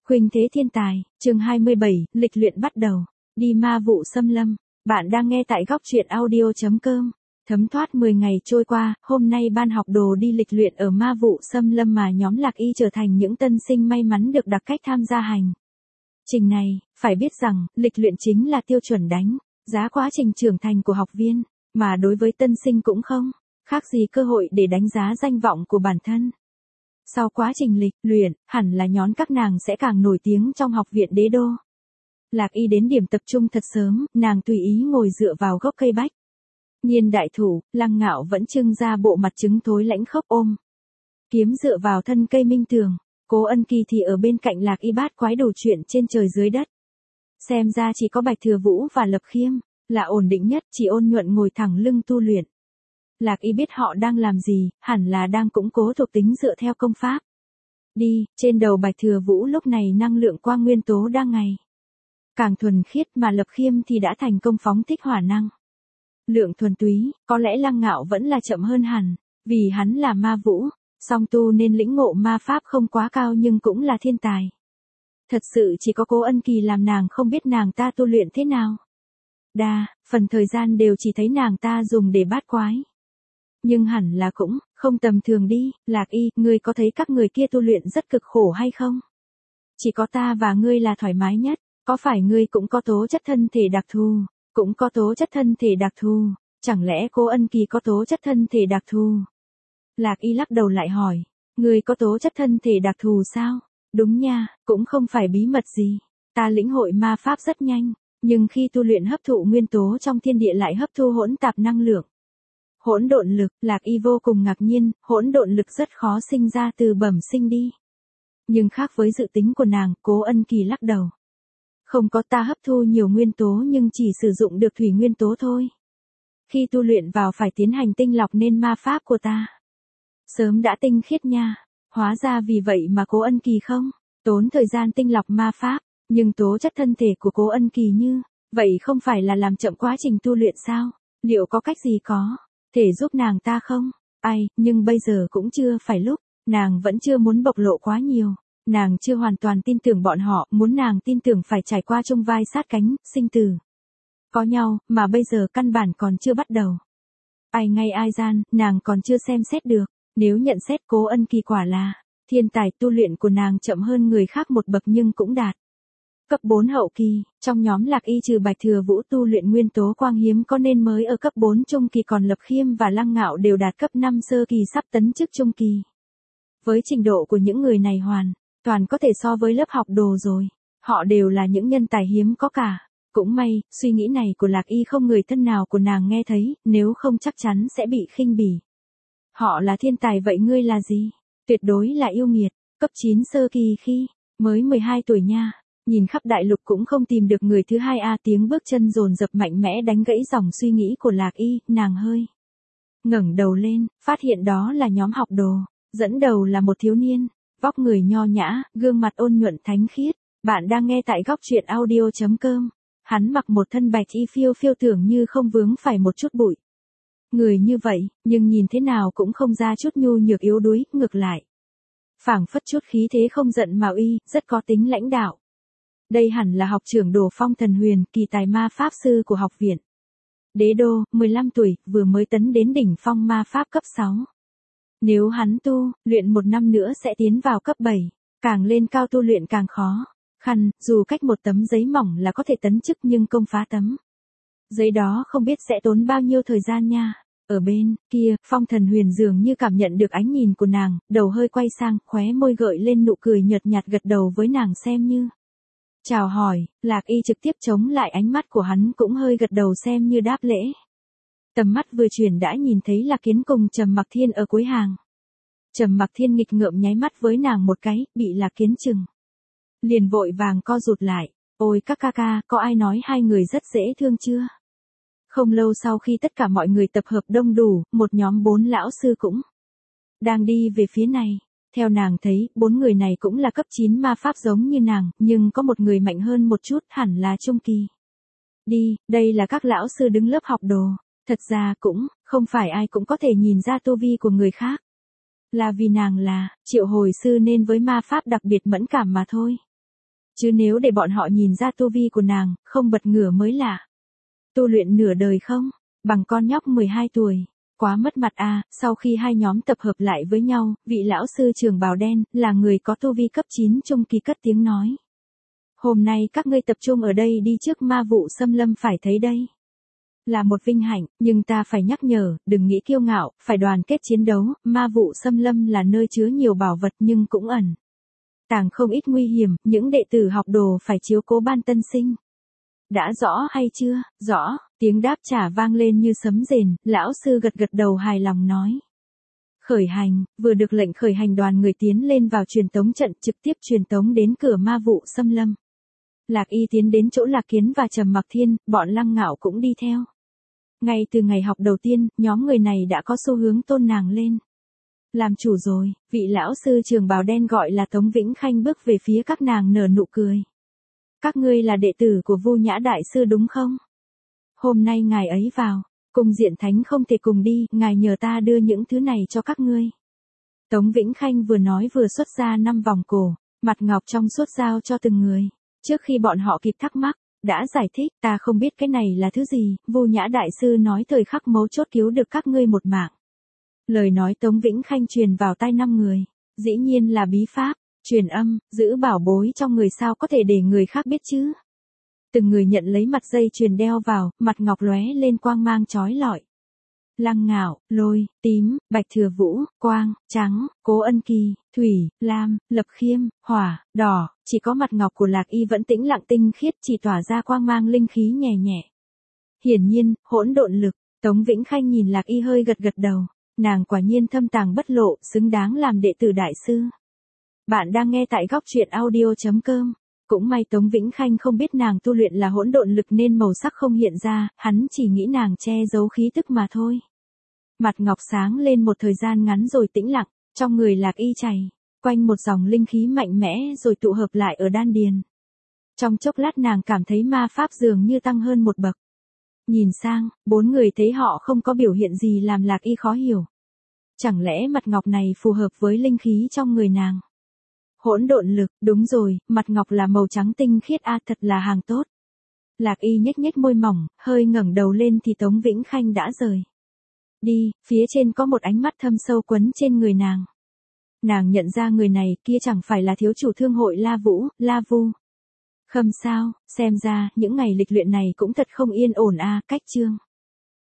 Khuynh thế thiên tài, chương 27, lịch luyện bắt đầu. Đi ma vụ xâm lâm. Bạn đang nghe tại góc truyện audio.com. Thấm thoát 10 ngày trôi qua, hôm nay ban học đồ đi lịch luyện ở ma vụ xâm lâm mà nhóm Lạc Y trở thành những tân sinh may mắn được đặc cách tham gia hành trình này. Phải biết rằng, lịch luyện chính là tiêu chuẩn đánh giá quá trình trưởng thành của học viên, mà đối với tân sinh cũng không khác gì cơ hội để đánh giá danh vọng của bản thân. Sau quá trình lịch luyện, hẳn là nhón các nàng sẽ càng nổi tiếng trong học viện Đế Đô. Lạc Y đến điểm tập trung thật sớm, nàng tùy ý ngồi dựa vào gốc cây bách nhiên đại thụ, Lăng Ngạo vẫn trưng ra bộ mặt trứng thối lãnh khốc ôm kiếm dựa vào thân cây minh tường. Cố Ân Kỳ thì ở bên cạnh Lạc Y bát quái đủ chuyện trên trời dưới đất. Xem ra chỉ có Bạch Thừa Vũ và Lập Khiêm là ổn định nhất, chỉ Ôn Nhuận ngồi thẳng lưng tu luyện. Lạc Y biết họ đang làm gì, hẳn là đang củng cố thuộc tính dựa theo công pháp. Trên đầu Bạch Thừa Vũ lúc này năng lượng quang nguyên tố đang ngày càng thuần khiết, mà Lập Khiêm thì đã thành công phóng thích hỏa năng lượng thuần túy. Có lẽ Lăng Ngạo vẫn là chậm hơn hẳn, vì hắn là ma vũ, song tu nên lĩnh ngộ ma pháp không quá cao nhưng cũng là thiên tài. Thật sự chỉ có Cố Ân Kỳ làm nàng không biết nàng ta tu luyện thế nào. Phần thời gian đều chỉ thấy nàng ta dùng để bát quái. Nhưng hẳn là cũng không tầm thường đi. Lạc Y, ngươi có thấy các người kia tu luyện rất cực khổ hay không? Chỉ có ta và ngươi là thoải mái nhất. Có phải ngươi cũng có tố chất thân thể đặc thù? Cũng có tố chất thân thể đặc thù. Chẳng lẽ Cố Ân Kỳ có tố chất thân thể đặc thù? Lạc Y lắc đầu lại hỏi. Ngươi có tố chất thân thể đặc thù sao? Đúng nha, cũng không phải bí mật gì. Ta lĩnh hội ma pháp rất nhanh, nhưng khi tu luyện hấp thụ nguyên tố trong thiên địa lại hấp thu hỗn tạp năng lượng. Hỗn độn lực. Lạc Y vô cùng ngạc nhiên, hỗn độn lực rất khó sinh ra từ bẩm sinh đi. Nhưng khác với dự tính của nàng, Cố Ân Kỳ lắc đầu. Không có, ta hấp thu nhiều nguyên tố nhưng chỉ sử dụng được thủy nguyên tố thôi. Khi tu luyện vào phải tiến hành tinh lọc nên ma pháp của ta sớm đã tinh khiết nha. Hóa ra vì vậy mà Cố Ân Kỳ không tốn thời gian tinh lọc ma pháp, nhưng tố chất thân thể của Cố Ân Kỳ như vậy không phải là làm chậm quá trình tu luyện sao? Liệu có cách gì có thể giúp nàng ta không? Nhưng bây giờ cũng chưa phải lúc, nàng vẫn chưa muốn bộc lộ quá nhiều. Nàng chưa hoàn toàn tin tưởng bọn họ, muốn nàng tin tưởng phải trải qua chung vai sát cánh, sinh tử có nhau, mà bây giờ căn bản còn chưa bắt đầu. Ngay ai gian, nàng còn chưa xem xét được. Nếu nhận xét Cố Ân Kỳ quả là thiên tài, tu luyện của nàng chậm hơn người khác một bậc nhưng cũng đạt cấp 4 hậu kỳ. Trong nhóm Lạc Y trừ Bạch Thừa Vũ tu luyện nguyên tố quang hiếm có nên mới ở cấp 4 trung kỳ, còn Lập Khiêm và Lăng Ngạo đều đạt cấp 5 sơ kỳ sắp tấn chức trung kỳ. Với trình độ của những người này hoàn toàn có thể so với lớp học đồ rồi. Họ đều là những nhân tài hiếm có cả. Cũng may, suy nghĩ này của Lạc Y không người thân nào của nàng nghe thấy, nếu không chắc chắn sẽ bị khinh bỉ. Họ là thiên tài vậy ngươi là gì? Tuyệt đối là yêu nghiệt, cấp 9 sơ kỳ khi mới 12 tuổi nha. Nhìn khắp đại lục cũng không tìm được người thứ hai tiếng bước chân dồn dập mạnh mẽ đánh gãy dòng suy nghĩ của Lạc Y, nàng hơi ngẩng đầu lên, phát hiện đó là nhóm học đồ, dẫn đầu là một thiếu niên, vóc người nho nhã, gương mặt ôn nhuận thánh khiết. Bạn đang nghe tại góc truyện audio.com. Hắn mặc một thân bạch y phiêu phiêu tưởng như không vướng phải một chút bụi. Người như vậy, nhưng nhìn thế nào cũng không ra chút nhu nhược yếu đuối, ngược lại phảng phất chút khí thế không giận mà uy, rất có tính lãnh đạo. Đây hẳn là học trưởng Đồ Phong Thần Huyền, kỳ tài ma pháp sư của học viện Đế Đô, 15 tuổi, vừa mới tấn đến đỉnh phong ma pháp cấp 6. Nếu hắn tu luyện một năm nữa sẽ tiến vào cấp 7, càng lên cao tu luyện càng khó khăn, dù cách một tấm giấy mỏng là có thể tấn chức nhưng công phá tấm giấy đó không biết sẽ tốn bao nhiêu thời gian nha. Ở bên kia, Phong Thần Huyền dường như cảm nhận được ánh nhìn của nàng, đầu hơi quay sang, khóe môi gợi lên nụ cười nhợt nhạt, gật đầu với nàng xem như chào hỏi. Lạc Y trực tiếp chống lại ánh mắt của hắn, cũng hơi gật đầu xem như đáp lễ. Tầm mắt vừa chuyển đã nhìn thấy Lạc Kiến cùng Trầm Mặc Thiên ở cuối hàng. Trầm Mặc Thiên nghịch ngợm nháy mắt với nàng một cái, bị Lạc Kiến chừng liền vội vàng co rụt lại. Ôi các ca, có ai nói hai người rất dễ thương chưa? Không lâu sau khi tất cả mọi người tập hợp đông đủ, một nhóm 4 lão sư cũng đang đi về phía này. Theo nàng thấy, 4 người này cũng là cấp 9 ma pháp giống như nàng, nhưng có một người mạnh hơn một chút, hẳn là trung kỳ. Đây là các lão sư đứng lớp học đồ. Thật ra cũng không phải ai cũng có thể nhìn ra tu vi của người khác. Là vì nàng là triệu hồi sư nên với ma pháp đặc biệt mẫn cảm mà thôi. Chứ nếu để bọn họ nhìn ra tu vi của nàng, không bật ngửa mới lạ. Tu luyện nửa đời không? Bằng con nhóc 12 tuổi. Quá mất mặt à, sau khi hai nhóm tập hợp lại với nhau, vị lão sư trường bào đen, là người có tu vi cấp 9 trung kỳ cất tiếng nói. Hôm nay các ngươi tập trung ở đây đi trước ma vụ xâm lâm phải thấy đây. Là một vinh hạnh, nhưng ta phải nhắc nhở, đừng nghĩ kiêu ngạo, phải đoàn kết chiến đấu, ma vụ xâm lâm là nơi chứa nhiều bảo vật nhưng cũng ẩn tàng không ít nguy hiểm, những đệ tử học đồ phải chiếu cố ban tân sinh. Đã rõ hay chưa? Rõ, tiếng đáp trả vang lên như sấm rền, lão sư gật gật đầu hài lòng nói. Khởi hành, vừa được lệnh khởi hành đoàn người tiến lên vào truyền tống trận trực tiếp truyền tống đến cửa ma vụ xâm lâm. Lạc Y tiến đến chỗ Lạc Kiến và Trầm Mặc Thiên, bọn Lăng Ngạo cũng đi theo. Ngay từ ngày học đầu tiên, nhóm người này đã có xu hướng tôn nàng lên. Làm chủ rồi, vị lão sư trường bào đen gọi là Tống Vĩnh Khanh bước về phía các nàng nở nụ cười. Các ngươi là đệ tử của Vu Nhã Đại Sư đúng không? Hôm nay ngài ấy vào, cùng Diện Thánh không thể cùng đi, ngài nhờ ta đưa những thứ này cho các ngươi. Tống Vĩnh Khanh vừa nói vừa xuất ra 5 vòng cổ, mặt ngọc trong suốt giao cho từng người. Trước khi bọn họ kịp thắc mắc, đã giải thích, ta không biết cái này là thứ gì, Vu Nhã Đại Sư nói thời khắc mấu chốt cứu được các ngươi một mạng. Lời nói Tống Vĩnh Khanh truyền vào tai 5 người, dĩ nhiên là bí pháp, truyền âm, giữ bảo bối trong người sao có thể để người khác biết chứ. Từng người nhận lấy mặt dây chuyền đeo vào, mặt ngọc lóe lên quang mang chói lọi. Lăng Ngạo, Lôi, Tím, Bạch Thừa Vũ, Quang, Trắng, Cố Ân Kỳ, Thủy, Lam, Lập Khiêm, Hỏa, Đỏ, chỉ có mặt ngọc của Lạc Y vẫn tĩnh lặng tinh khiết chỉ tỏa ra quang mang linh khí nhẹ nhẹ. Hiển nhiên, hỗn độn lực, Tống Vĩnh Khanh nhìn Lạc Y hơi gật gật đầu, nàng quả nhiên thâm tàng bất lộ, xứng đáng làm đệ tử đại sư. Bạn đang nghe tại góc truyện audio.com. Cũng may Tống Vĩnh Khanh không biết nàng tu luyện là hỗn độn lực nên màu sắc không hiện ra, hắn chỉ nghĩ nàng che giấu khí tức mà thôi. Mặt ngọc sáng lên một thời gian ngắn rồi tĩnh lặng, trong người Lạc Y chảy quanh một dòng linh khí mạnh mẽ rồi tụ hợp lại ở đan điền. Trong chốc lát nàng cảm thấy ma pháp dường như tăng hơn một bậc. Nhìn sang, 4 người thấy họ không có biểu hiện gì làm Lạc Y khó hiểu. Chẳng lẽ mặt ngọc này phù hợp với linh khí trong người nàng? Hỗn độn lực, đúng rồi, mặt ngọc là màu trắng tinh khiết thật là hàng tốt. Lạc Y nhếch nhếch môi mỏng, hơi ngẩng đầu lên thì Tống Vĩnh Khanh đã rời đi, phía trên có một ánh mắt thâm sâu quấn trên người nàng. Nàng nhận ra người này kia chẳng phải là thiếu chủ thương hội La Vũ, La Vu. Khâm sao, xem ra, những ngày lịch luyện này cũng thật không yên ổn cách chương.